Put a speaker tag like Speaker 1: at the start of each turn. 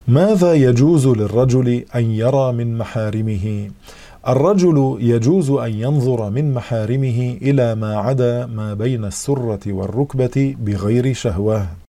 Speaker 1: ماذا يجوز للرجل أن يرى من محارمه؟ الرجل يجوز أن ينظر من محارمه إلى ما عدا ما بين السرة والركبة بغير شهوة.